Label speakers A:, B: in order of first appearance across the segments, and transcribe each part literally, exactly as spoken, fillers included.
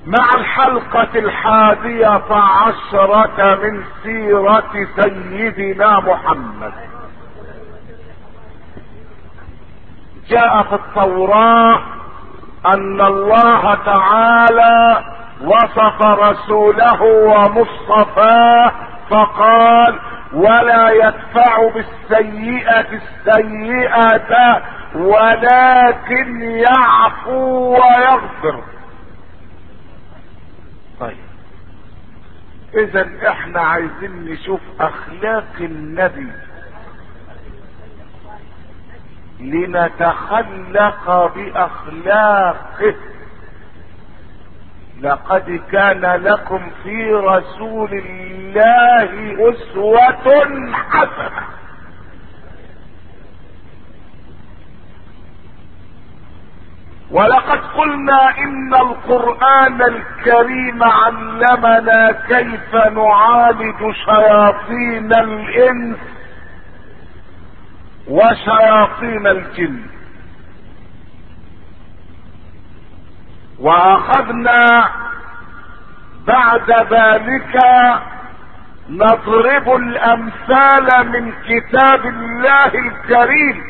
A: مع الحلقة الحادية عشرة من سيرة سيدنا محمد. جاء في التوراة ان الله تعالى وصف رسوله ومصطفاه فقال: ولا يدفع بالسيئة السيئة ولكن يعفو ويغفر. طيب اذا احنا عايزين نشوف اخلاق النبي لنتخلق باخلاقه. لقد كان لكم في رسول الله اسوة حسنة. ولقد قلنا ان القرآن الكريم علمنا كيف نعالج شياطين الانس وشياطين الجن، واخذنا بعد ذلك نضرب الامثال من كتاب الله الكريم.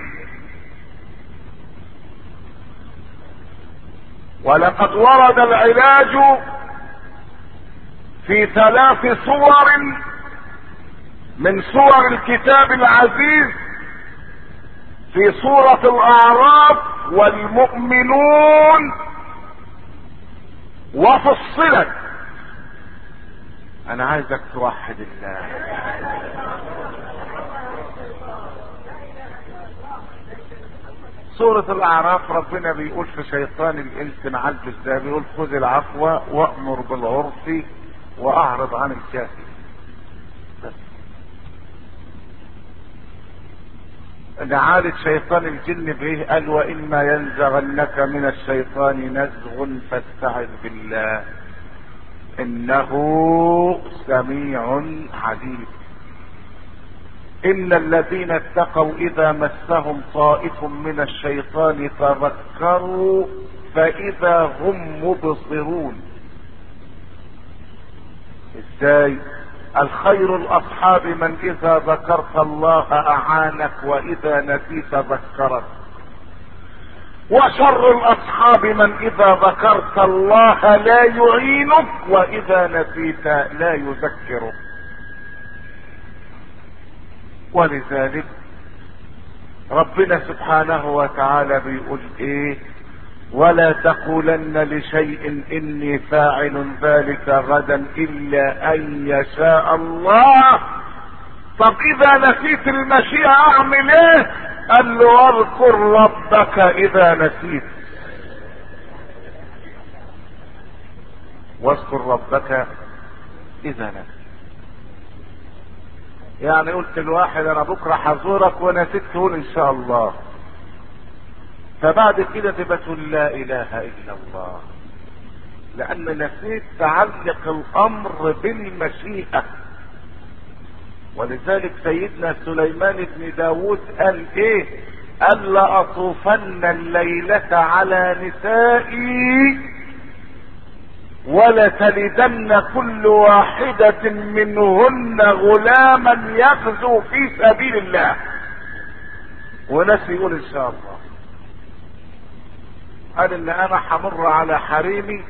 A: ولقد ورد العلاج في ثلاث صور من صور الكتاب العزيز، في سورة الاعراف والمؤمنون وفصلت. انا عايزك توحد الله. سورة الاعراف ربنا بيقول في شيطان الانس نعالجه ازاي؟ بيقول: خذ العفو وامر بالعرف واعرض عن الجاهل. نعالج شيطان الجن بايه؟ قال: واما ينزغنك من الشيطان نزغ فاستعذ بالله انه سميع عليم. ان الذين اتقوا اذا مسهم طائف من الشيطان تذكروا فاذا هم مبصرون. ازاي؟ الخير الاصحاب من اذا ذكرت الله اعانك واذا نسيت ذكرك، وشر الاصحاب من اذا ذكرت الله لا يعينك واذا نسيت لا يذكرك. ولذلك ربنا سبحانه وتعالى بيقول ايه؟ ولا تقولن لشيء اني فاعل ذلك غدا الا ان يشاء الله. طب اذا نسيت المشيئة اعمل ايه؟ قال له: واذكر ربك اذا نسيت. واذكر ربك اذا نسيت. يعني قلت الواحد انا بكره حزورك ونسيت تقول ان شاء الله، فبعد كده تبقى تقول لا اله الا الله، لان نسيت تعلق الامر بالمشيئة. ولذلك سيدنا سليمان بن داود قال ايه؟ قال: لأطوفن الليلة على نسائي ولتلدن كل واحدة منهن غلاما يغزو في سبيل الله. وناس يقول ان شاء الله. قال ان انا حمر على حريمي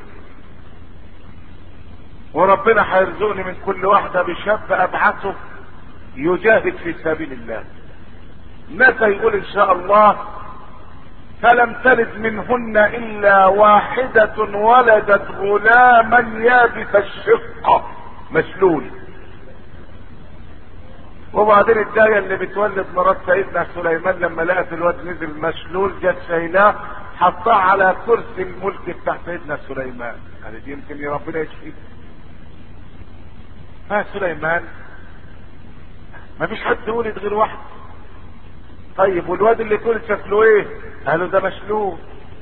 A: وربنا هيرزقني من كل واحدة بشاب ابعثه يجاهد في سبيل الله. متى يقول ان شاء الله؟ فلم تلد منهن الا واحدة ولدت غلاما يابس الشقة مشلول. وبعدين الداية اللي بتولد مرات سيدنا سليمان لما لقت الواد نزل مشلول جت شايلاه حطاه على كرسي الملك بتاع سيدنا سليمان. قالت يمكن ربنا يشفيه. فسليمان ما فيش حد ولد غير واحد. طيب والواد اللي اتولد شكله ايه؟ قالوا ده مشلول.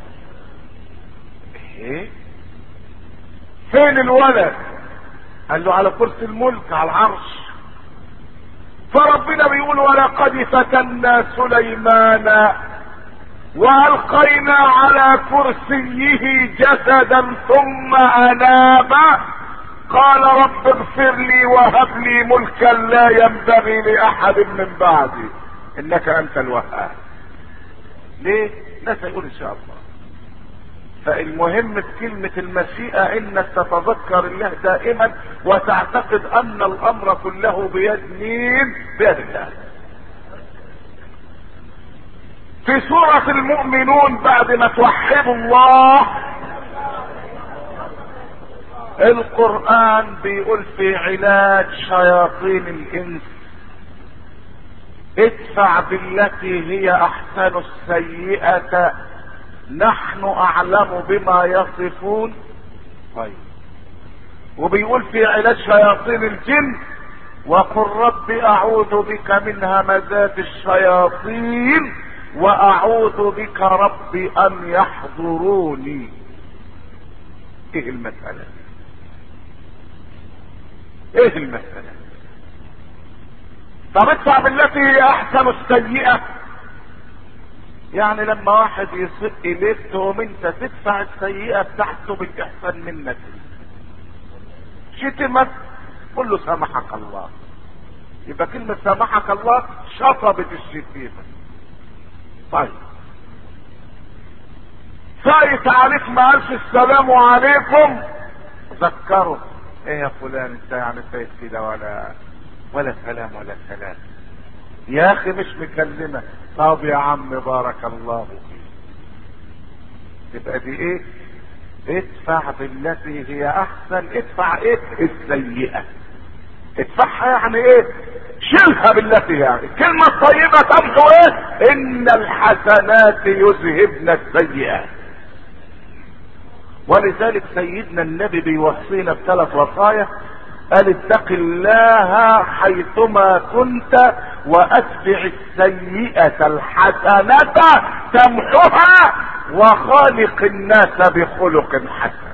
A: ايه؟ فين الولد؟ قال له على كرسي الملك على العرش. فربنا بيقول: ولقد فتنا سليمان والقينا على كرسيه جسدا ثم اناب قال رب اغفر لي وهب لي ملكا لا ينبغي لاحد من بعدي انك انت الوهاب. ليه؟ الناس يقول ان شاء الله. فالمهم في كلمة المشيئة انك تتذكر الله دائما وتعتقد ان الامر كله بيد مين؟ بيد الله. في سورة المؤمنون بعد ما توحدوا الله القرآن بيقول في علاج شياطين الانس ادفع بالتي هي احسن السيئة نحن اعلم بما يصفون. طيب وبيقول في علاج شياطين الجن وقل رب اعوذ بك من همزات الشياطين واعوذ بك رب ان يحضروني. ايه المسألة؟ ايه المسألة؟ طب ادفع بالتي هي احسن السيئة، يعني لما واحد يسق اليك تقوم انت تدفع السيئة بتاعته بالاحسن منك. شتمك قل له سامحك الله، يبقى كلمة سامحك الله شطبت الشتيمة. طيب فايت عليك ما قالش السلام عليكم ذكره ايه يا فلان انت يعني فايت كده ولا ولا سلام ولا سلام يا اخي مش مكلمة. طب يا عم بارك الله فيك. تبقى دي ايه؟ ادفع بالتي هي احسن. ادفع ايه؟ السيئة. ادفعها يعني ايه؟ شيلها بالتي يعني الكلمة الطيبة تمحو ايه؟ ان الحسنات يذهبن السيئات. ولذلك سيدنا النبي بيوصينا بثلاث وصايا، قال اتق الله حيثما كنت واتبع السيئة الحسنة تمحها وخالق الناس بخلق حسن.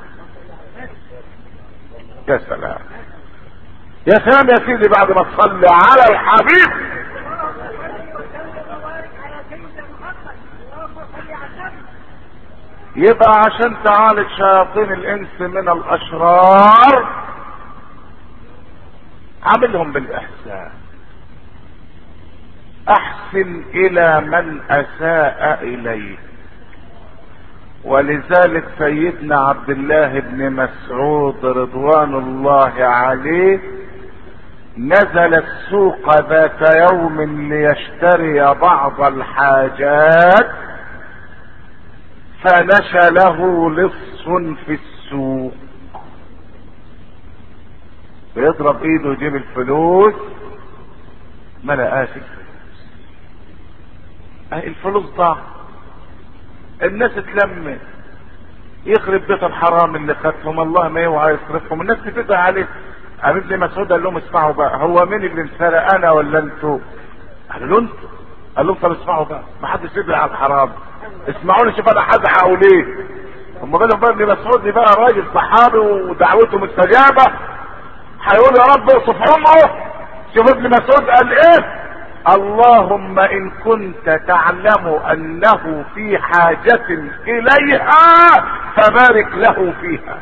A: يا سلام يا سلام يا سيدي بعد ما تصلي على الحبيب. يبقى عشان تعالج شياطين الانس من الاشرار عاملهم بالاحسان. احسن الى من اساء اليه. ولذلك سيدنا عبد الله بن مسعود رضوان الله عليه نزل السوق ذات يوم ليشتري بعض الحاجات فنشى له لص في السوق بيضرب ايده يجيب الفلوس ما لقاش الفلوس. اهي الفلوس ضاع. الناس اتلمت يخرب بيت الحرام اللي خدهم الله ما يوعى يصرفهم. الناس بتدعي عليه. ابن مسعود قال لهم اسمعوا بقى هو مين اللي انسرق انا ولا انتوا؟ قالوا له انتوا. قال لهم طب اسمعوا بقى ما حدش يدعي على الحرام اسمعوني شوف انا هزعق ليه. هم قالوا بقى ابن مسعود دي بقى راجل صحابي ودعوته مستجابه هيقول يا رب اوصف عمره. شوف ابن مسعود قال ايه؟ اللهم ان كنت تعلم انه في حاجة اليها فبارك له فيها.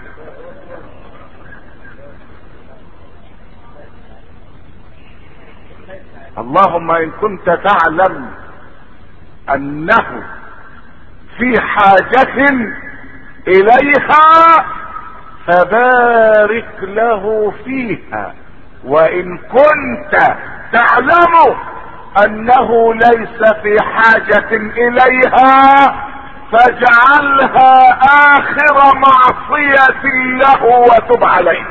A: اللهم ان كنت تعلم انه في حاجة اليها فبارك له فيها، وان كنت تعلم انه ليس في حاجة اليها فاجعلها اخر معصية له وتب عليه.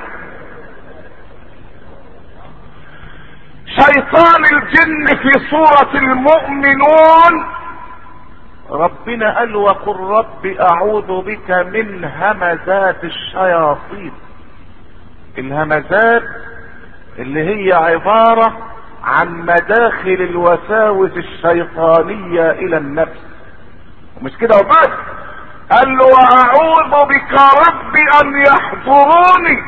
A: شيطان الجن في سورة المؤمنون ربنا قال وقل رب اعوذ بك من همزات الشياطين. الهمزات اللي هي عبارة عن مداخل الوساوس الشيطانية الى النفس. ومش كده وبس، قال له واعوذ بك رب ان يحضروني.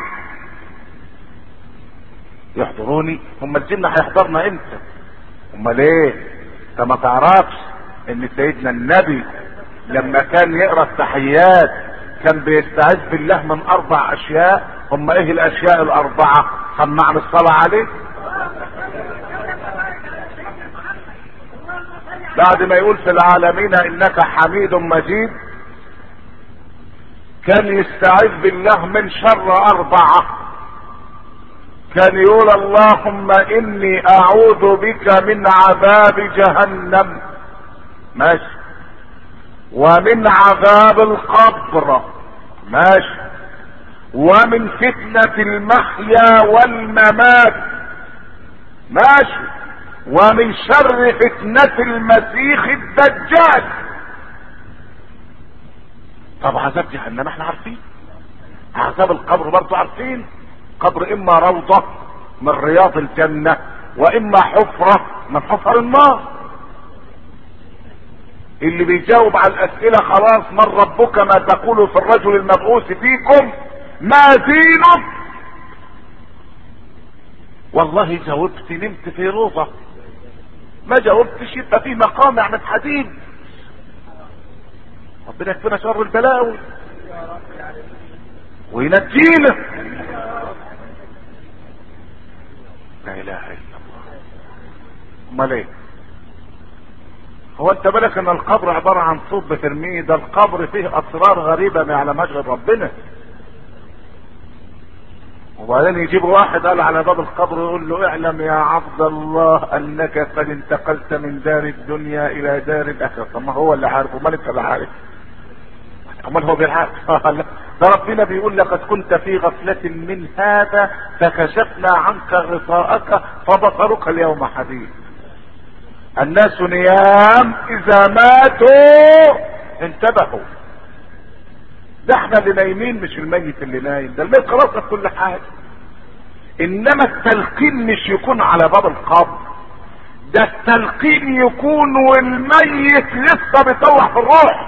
A: يحضروني؟ هم الجن هيحضرنا امتى؟ هم ليه؟ انت ما تعرفش ان سيدنا النبي لما كان يقرا التحيات كان بيستعيذ بالله من اربع اشياء. هم ايه الاشياء الاربعه؟ سمعنا الصلاه عليه. بعد ما يقول في العالمين انك حميد مجيد كان يستعيذ بالله من شر اربعه. كان يقول اللهم اني اعوذ بك من عذاب جهنم، ماشي، ومن عذاب القبر، ماشي، ومن فتنة المحيا والممات، ماشي، ومن شر فتنة المسيح الدجال. طب عذاب جهنم احنا عارفين، عذاب القبر برضو عارفين. قبر اما روضة من رياض الجنة واما حفرة من حفر النار. اللي بيجاوب على الاسئلة خلاص. من ربك؟ ما تقول في الرجل المبعوث فيكم؟ ما دينك؟ والله جاوبت نمت في روضة، ما جاوبتش يبقى في مقامع من حديد. ربنا يكفينا شر البلاوي وينجينا. لا اله الا الله. امال ايه؟ هو انت بالك ان القبر عبارة عن صوت بترميه؟ ده القبر فيه اسرار غريبة ما يعلمهاش غير ربنا. وبعدين يجيب واحد قال على باب القبر يقول له اعلم يا عبد الله انك قد انتقلت من دار الدنيا الى دار الاخره. طب ما هو اللي عارف، امال انت اللي عارف؟ امال هو بيعرف؟ ده ربنا بيقول لقد كنت في غفلة من هذا فكشفنا عنك غطاءك فبصرك اليوم حديد. الناس نيام اذا ماتوا انتبهوا. ده احنا اللي نايمين مش الميت اللي نايم، ده الميت خلاص في كل حاجه. انما التلقين مش يكون على باب القبر، ده التلقين يكون والميت لسه بيطلع في الروح.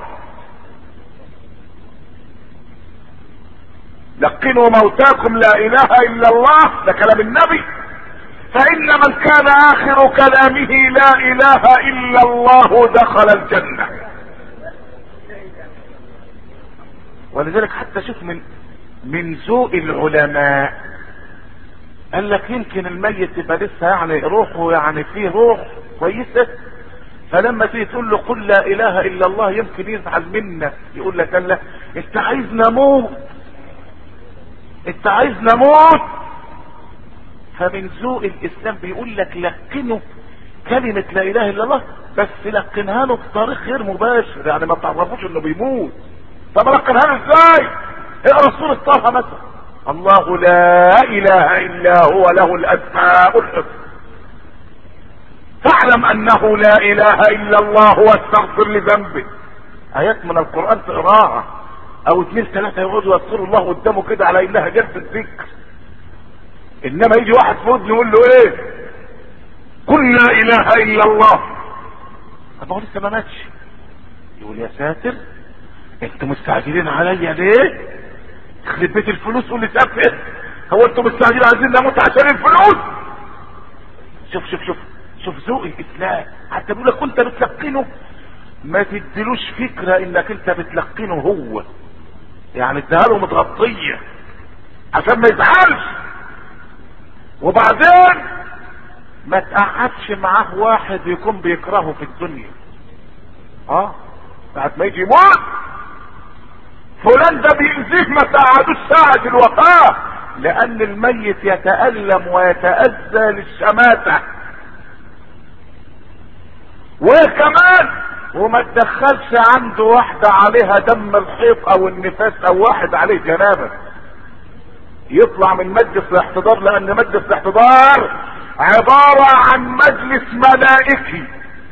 A: لقنوا موتاكم لا اله الا الله، ده كلام النبي. فان من كان اخر كلامه لا اله الا الله دخل الجنه. ولذلك حتى شوف من من ذوق العلماء قال لك يمكن الميت يبقى لسه يعني روحه يعني فيه روح كويسه، فلما تيجي تقول له قل لا اله الا الله يمكن يزعل منك، يقول لك قال لك انت عايز نموت، انت عايز نموت. فمن ذوق الاسلام بيقول لك لقنه كلمه لا اله الا الله، بس لقنها له بطريق غير مباشر، يعني ما تعرفوش انه بيموت. طب لقنها له ازاي؟ اقرا سوره طه مثلا، الله لا اله الا هو له الاسماء الحسنى فاعلم انه لا اله الا الله واستغفر لذنبك. ايات من القران تقراها او اثنين ثلاثه يقعدوا يذكروا الله قدامه كده على انها جلسه ذكر. انما يجي واحد في ودنه يقول له ايه؟ قل لا اله الا الله. طب هو لسه ما ماتش. يقول يا ساتر انتوا مستعجلين عليا ليه؟ يخرب بيت الفلوس واللي سافه. هو انتوا مستعجلين عايزين نموت عشان الفلوس؟ شوف شوف شوف شوف ذوق الاسلام. حتى بيقول لك كنت بتلقنه ما تديلوش فكره انك انت بتلقنه هو، يعني اديها له متغطيه عشان ما يزعلش. وبعدين ما تقعدش معاه واحد يكون بيكرهه في الدنيا. اه ساعة ما يجي يموت فلان ده بيأذيه، ما تقعدوش ساعة الوفاة، لأن الميت يتألم ويتأذى للشماتة. وكمان وما تدخلش عنده واحدة عليها دم الحيض او النفاس او واحد عليه جنابة يطلع من مجلس الاحتضار، لان مجلس الاحتضار عبارة عن مجلس ملائكي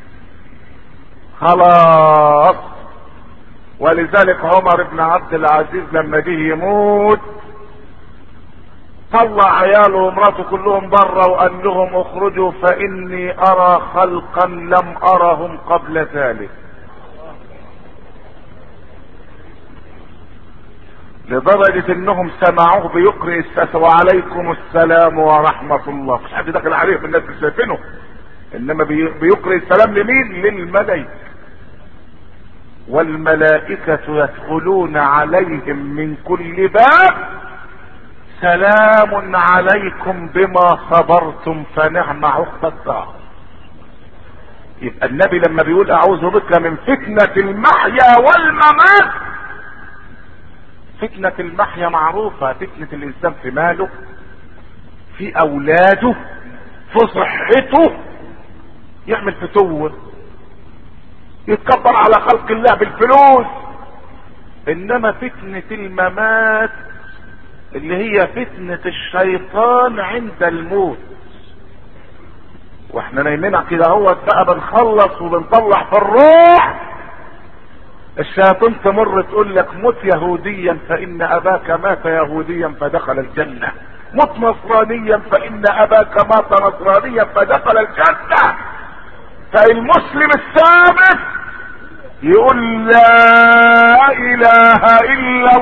A: خلاص. ولذلك عمر بن عبد العزيز لما جه يموت طلع عياله ومراته كلهم بره وقال لهم اخرجوا فاني ارى خلقا لم ارهم قبل ذلك. لدرجة انهم سمعوه بيقرئ السلام وعليكم السلام ورحمة الله. مش حد داخل عليه من الناس اللي شايفينه، انما بيقرئ السلام لمين؟ للملائكة. والملائكة يدخلون عليهم من كل باب سلام عليكم بما صبرتم فنعم عقبى الدار. يبقى النبي لما بيقول اعوذ بك من فتنة المحيا والممات، فتنة المحيا معروفة، فتنة الانسان في ماله، في اولاده، في صحته، يعمل فتوة، يتكبر على خلق الله بالفلوس. انما فتنة الممات اللي هي فتنة الشيطان عند الموت، واحنا نايمين كده اهوت بقى بنخلص وبنطلع في الروح، الشياطين تمر تقول لك مت يهوديا فان اباك مات يهوديا فدخل الجنة، مت نصرانيا فان اباك مات نصرانيا فدخل الجنة. فالمسلم الثابت يقول لا اله الا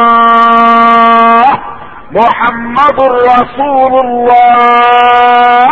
A: الله محمد رسول الله.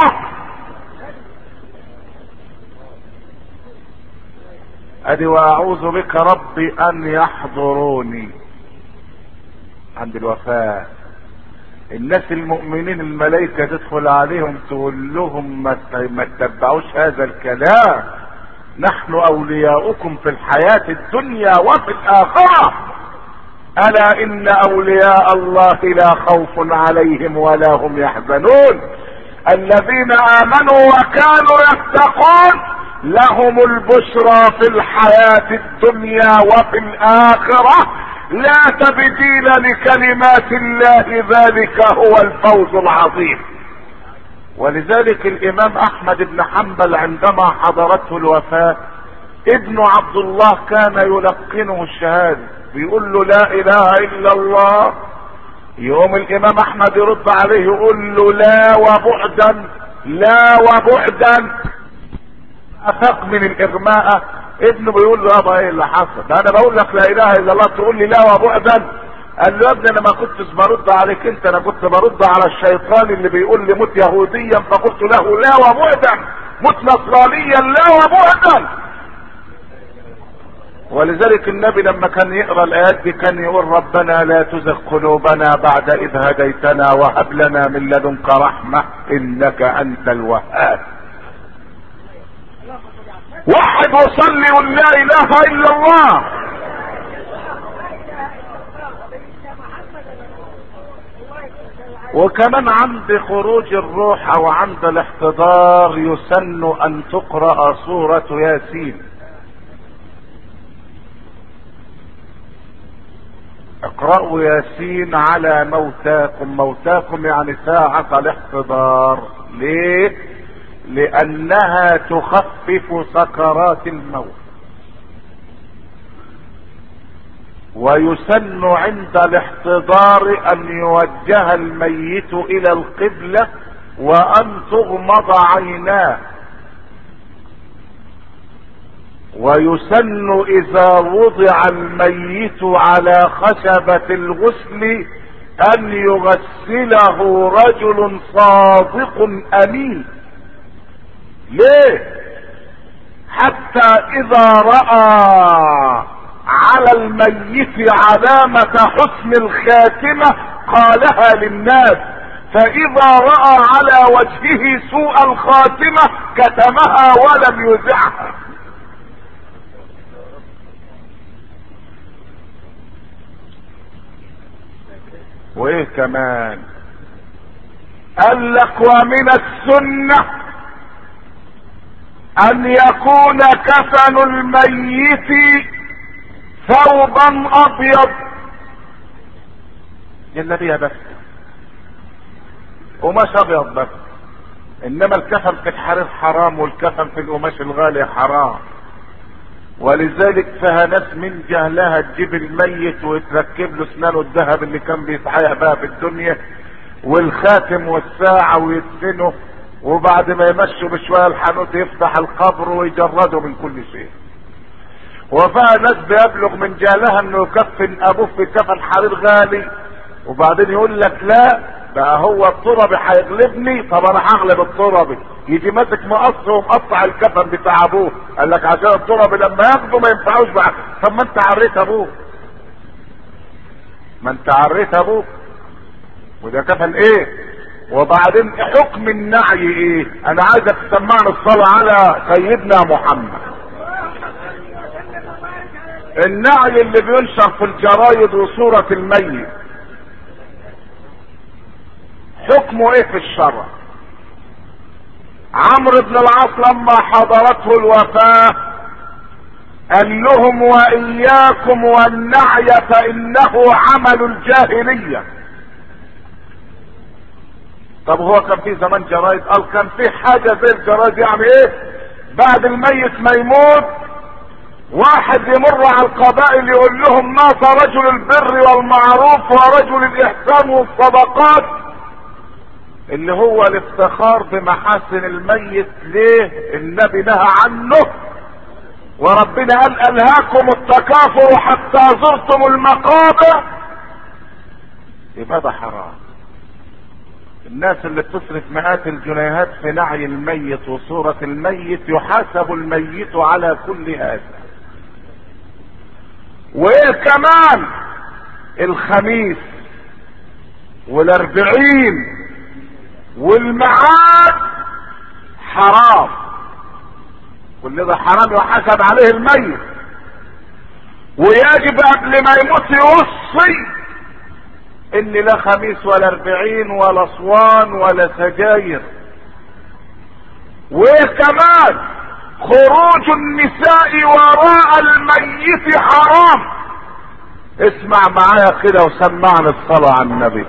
A: ادي واعوذ بك ربي ان يحضروني عند الوفاة. الناس المؤمنين الملائكة تدخل عليهم تقول لهم ما تتبعوش هذا الكلام، نحن اولياؤكم في الحياة الدنيا وفي الاخرة، الا ان اولياء الله لا خوف عليهم ولا هم يحزنون، الذين امنوا وكانوا يتقون لهم البشرى في الحياة الدنيا وفي الاخرة، لا تبديل لكلمات الله، ذلك هو الفوز العظيم. ولذلك الامام احمد بن حنبل عندما حضرته الوفاة ابن عبد الله كان يلقنه الشهادة، بيقول له لا اله الا الله، يوم الامام احمد يرد عليه يقول له لا وبعدا لا وبعدا، افاق من الاغماء. ابنه بيقول له يابا ايه اللي حصل؟ ده انا بقول لك لا اله الا الله تقول لي لا وبعدا. قال له يا ابني انا ما كنتش برد عليك انت، انا كنت برد على الشيطان اللي بيقول لي مت يهوديا فقلت له لا وبعدا، مت نصرانيا لا وبعدا. ولذلك النبي لما كان يقرا الايات دي كان يقول ربنا لا تزغ قلوبنا بعد اذ هديتنا وهب لنا من لدنك رحمه انك انت الوهاب. وحد وصلي ولا لا اله الا الله. وكمان عند خروج الروح او عند الاحتضار يسن ان تقرأ سورة ياسين. اقرأوا ياسين على موتاكم، موتاكم يعني ساعة الاحتضار. ليه؟ لانها تخفف سكرات الموت. ويسن عند الاحتضار ان يوجه الميت الى القبلة وان تغمض عيناه. ويسن اذا وضع الميت على خشبة الغسل ان يغسله رجل صادق امين. ليه؟ حتى اذا رأى على الميت علامة حسن الخاتمة قالها للناس، فاذا رأى على وجهه سوء الخاتمة كتمها ولم يذعها. وايه كمان؟ قال لك ومن السنة ان يكون كفن الميت ثوبا ابيض. جلابيه بس، قماش ابيض بس، انما الكفن في الحرير حرام والكفن في القماش الغالي حرام. ولذلك فيها ناس من جهلها تجيب الميت ويتركب له اسنانه الذهب اللي كان بيتحيق بها في الدنيا والخاتم والساعة ويدفنه، وبعد ما يمشوا بشوية الحانوت يفتح القبر ويجرده من كل شيء. وفيها ناس بيبلغ من جهلها انه يكفن ابوه في كفن حرير غالي، وبعدين يقول لك لا بقى هو التربي هيغلبني، طب انا هغلب التربي يجي ماسك مقص ومقطع الكفن بتاع ابوه، قال لك عشان التراب لما ياخده ما ينفعوش بقى. طب ما انت عريت ابوه، ما انت عريت ابوه، وده كفن ايه؟ وبعدين حكم النعي ايه؟ انا عايزك تسمعني الصلاة على سيدنا محمد. النعي اللي بينشر في الجرايد وصورة الميت حكمه ايه في الشرع؟ عمرو بن العاص لما حضرته الوفاة قال لهم واياكم والنعي فانه عمل الجاهلية. طب هو كان في زمان جرايد؟ قال كان في حاجة زي الجرايد. يعني ايه؟ بعد الميت ما يموت واحد يمر على القبائل يقول لهم مات رجل البر والمعروف ورجل الاحسان والصدقات، اللي هو الافتخار بمحاسن الميت. ليه؟ النبي نهى عنه، وربنا قال الهاكم التكاثر حتى زرتم المقابر. يبقى ده حرام. الناس اللي بتصرف مئات الجنيهات في نعي الميت وصورة الميت يحاسب الميت على كل هذا. وايه كمان؟ الخميس والاربعين والمعاد حرام، كل ده حرام يحاسب عليه الميت. ويجب قبل ما يموت يوصي ان لا خميس ولا اربعين ولا صوان ولا سجاير. وكمان خروج النساء وراء الميت حرام. اسمع معايا كده وسمعنا الصلاة على النبي.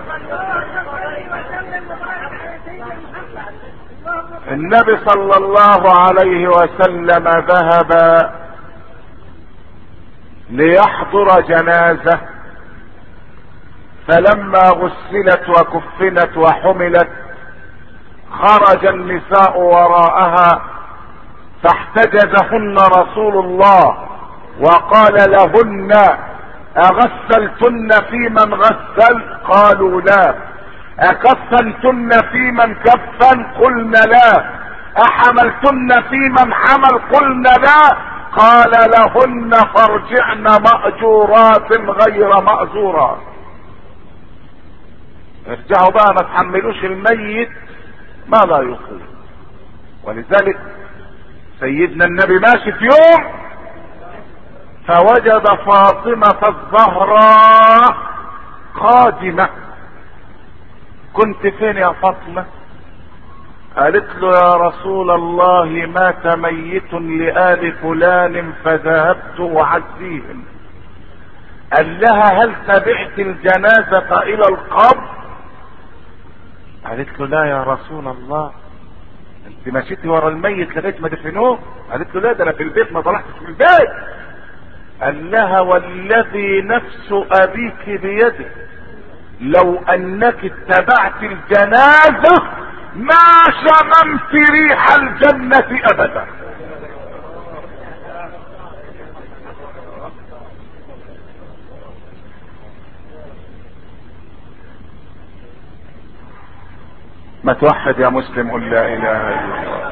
A: النبي صلى الله عليه وسلم ذهب ليحضر جنازة، فلما غسلت وكفنت وحملت خرج النساء وراءها فاحتجزهن رسول الله وقال لهن اغسلتن في من غسل؟ قالوا لا. اكفنتن في من كفن؟ قلنا لا. احملتن في من حمل؟ قلنا لا. قال لهن فارجعن مأجورات غير مأجورات. ارجعوا بقى، ما تحملوش الميت ما لا يطيق. ولذلك سيدنا النبي ماشي في يوم فوجد فاطمة الزهراء قادمة. كنت فين يا فاطمة؟ قالت له يا رسول الله مات ميت لآل فلان فذهبت أعزيهم. قال لها هل تبعت الجنازة إلى القبر؟ قالت له لا يا رسول الله. انت مشيتي ورا الميت لغايه ما دفنوه؟ قالت له لا، ده انا في البيت ما طلعتش من البيت. قال لها والذي نفس ابيك بيده لو انك اتبعت الجنازه ما شممت ريح الجنه ابدا. ما توحد يا مسلم، قل لا اله الا الله.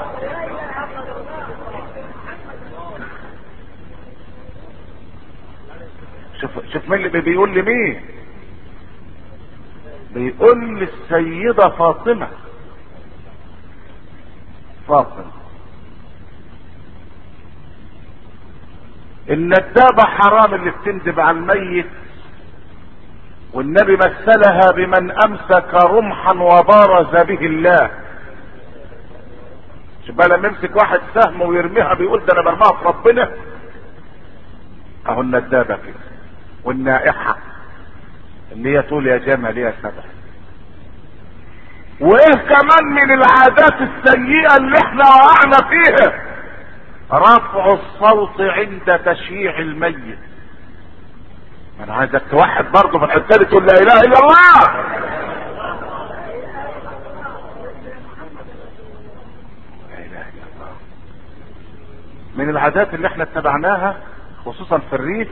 A: شوف شوف مين اللي بيقول لي مين؟ بيقول لي السيدة فاطمة. فاطمة الندابة حرام اللي بتندب على الميت، والنبي مثلها بمن امسك رمحا وبارز به الله. شوف بقى لما يمسك واحد سهم ويرميها بيقول ده انا برميها في ربنا. اهو الندابة كده. والنائحة اللي هي تقول يا جمل يا سبع. وايه كمان من العادات السيئة اللي احنا وقعنا فيها؟ رفع الصوت عند تشييع الميت. انا عايزك توحد برضه في الحته دي، تقول لا اله الا الله. لا اله الا الله. من العادات اللي احنا اتبعناها خصوصا في الريف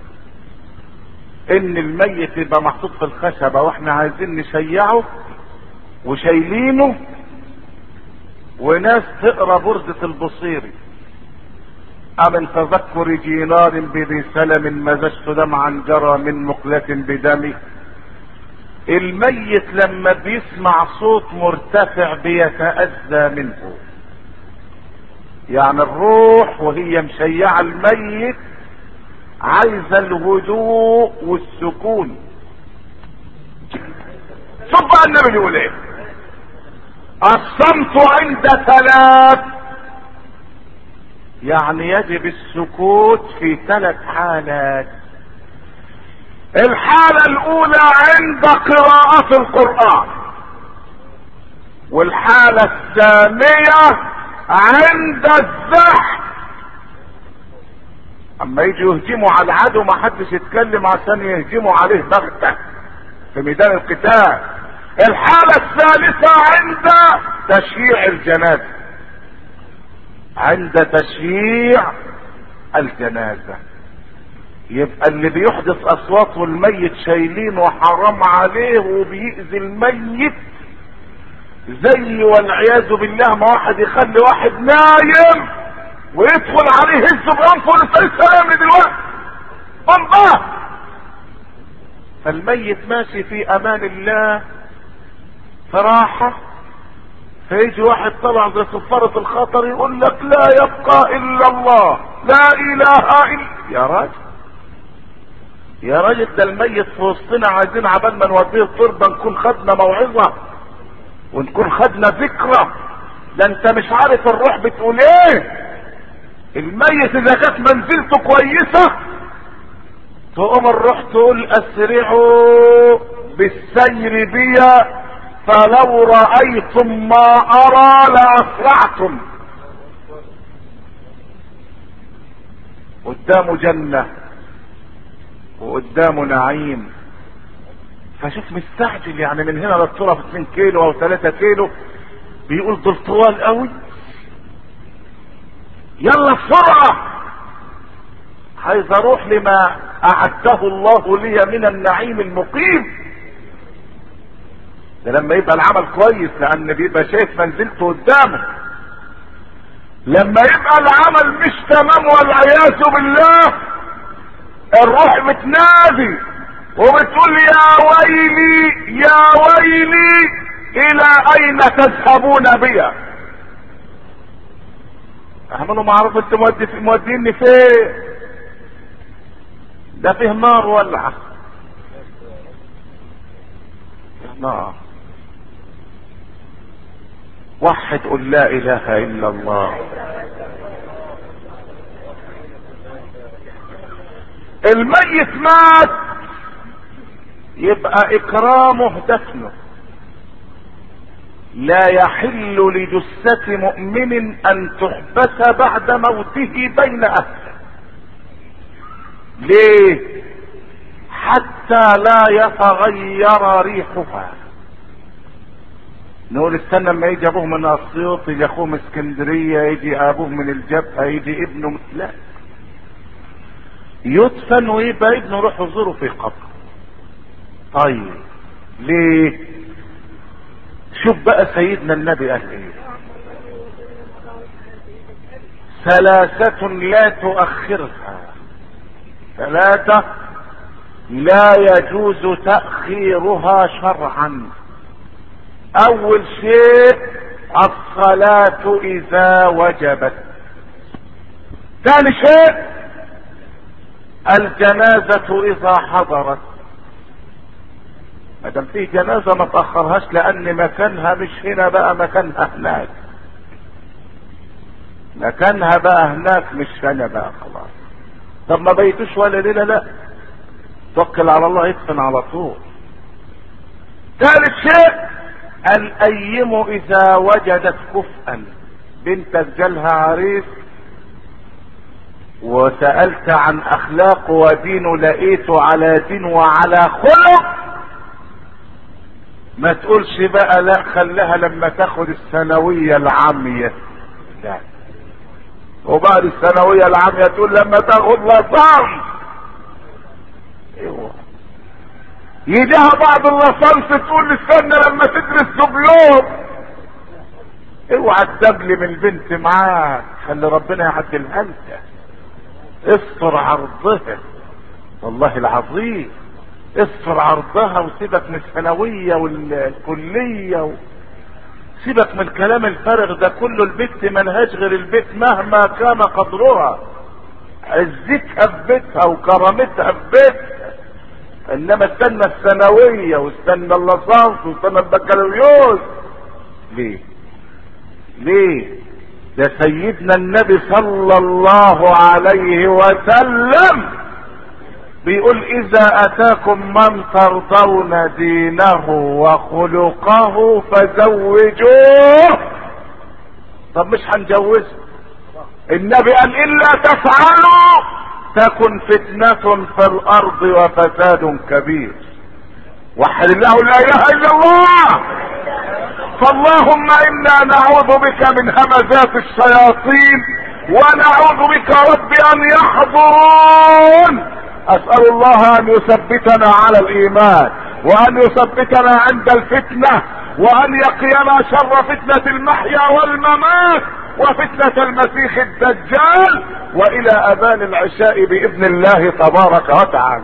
A: ان الميت يبقى محطوط في الخشبه واحنا عايزين نشيعه وشايلينه وناس تقرا بردة البصيري. أمن تذكر جينار بذي سلم مزجت دمعا جرى من مقلة بدمي. الميت لما بيسمع صوت مرتفع بيتأذى منه، يعني الروح وهي مشيعة الميت عايزة الهدوء والسكون. شوف بقى النبي بيقول ايه: الصمت عند ثلاث، يعني يجب السكوت في ثلاث حالات. الحالة الاولى عند قراءة القرآن، والحالة الثانية عند الزحف، اما يجي يهجموا على العدو ما حدش يتكلم عشان يهجموا عليه بغتة في ميدان القتال. الحالة الثالثة عند تشييع الجنازة، عند تشييع الجنازة. يبقى اللي بيحدث اصوات والميت شايلين وحرام عليه وبيأذي الميت، زي والعياذ بالله ما واحد يخلي واحد نايم ويدخل عليه هز بانفه لسه السلام دلوقتي الله، فالميت ماشي في امان الله في راحة، فيجي واحد طلع زي صفارة الخطر يقول لك لا يبقى الا الله، لا اله الا. يا راجل يا راجل ده الميت في وسطنا، عايزين عبال ما نوديه التربة نكون خدنا موعظة ونكون خدنا ذكرى. ده انت مش عارف الروح بتقول ايه. الميت اذا كانت منزلته كويسة تقوم الروح تقول اسرعوا بالسير بيا فلو رأيتم ما ارى لاسرعتم. قدامه جنة وقدامه نعيم، فشوف مستعجل، يعني من هنا للطرف اتنين كيلو او ثلاثة كيلو، بيقول دول طوال قوي، يلا بسرعة عايز اروح لما اعده الله لي من النعيم المقيم. ده لما يبقى العمل كويس، لان بيبقى شايف منزلته قدامه. لما يبقى العمل مش تمام والعياذ بالله، الروح بتنادي وبتقول يا ويلي يا ويلي الى اين تذهبون بيا. اعملوا معروف، انت مودي في موديني فين؟ ده فيه نار ولعه، فيه نار. وحد قل لا اله الا الله. الميت مات يبقى اكرامه دفنه. لا يحل لجثة مؤمن ان تحبس بعد موته بين اهله. ليه؟ حتى لا يتغير ريحها. نقول استنى لما يجي ابوه من اسيوط، يجي اخوه من اسكندريه، يجي ابوه من الجبهه، يجي ابنه من... لا، يدفن ويبقى ابنه روح يزوره في قبر. طيب ليه؟ شوف بقى سيدنا النبي قال ايه: ثلاثة لا تؤخرها، ثلاثة لا يجوز تأخيرها شرعا. اول شيء الصلاة اذا وجبت. ثاني شيء الجنازة اذا حضرت. ما دام في جنازة ما تأخرهاش، لان مكانها مش هنا، بقى مكانها هناك، مكانها بقى هناك مش هنا بقى خلاص. طب ما بيتوش ولا ليلة؟ لا، توكل على الله يدفن على طول. ثالث شيء الايم اذا وجدت كفءا. بنتك جالها عريس وسألت عن اخلاقه ودينه، لقيته على دين وعلى خلق، ما تقولش بقى لا خليها لما تاخد الثانوية العامية. لا، وبعد الثانوية العامية تقول لما تاخد لصام. ايوه، يجيها بعض اللصامس تقول استنى لما تدرس دبلوم. اوعى تدبلي من البنت معاك، خلي ربنا يعدلها انت، استر عرضها، والله العظيم استر عرضها، وسيبك من الثانوية والكلية و... سيبك من الكلام الفارغ ده كله. البت ملهاش غير البيت مهما كان قدرها، عزتها في بيتها وكرامتها في بيتها، انما استنى الثانوية واستنى اللصاص واستنى البكالوريوس ليه؟ ليه؟ ده سيدنا النبي صلى الله عليه وسلم بيقول اذا اتاكم من ترضون دينه وخلقه فزوجوه. طب مش هنجوزه؟ النبي قال الا تفعلوا تكن فتنة في الارض وفساد كبير. وحد الله لا اله الا الله. فاللهم انا نعوذ بك من همزات الشياطين ونعوذ بك رب ان يحضرون. اسأل الله ان يثبتنا على الايمان وان يثبتنا عند الفتنة وان يقينا شر فتنة المحيا والممات وفتنة المسيح الدجال والى اذان العشاء باذن الله تبارك وتعالى.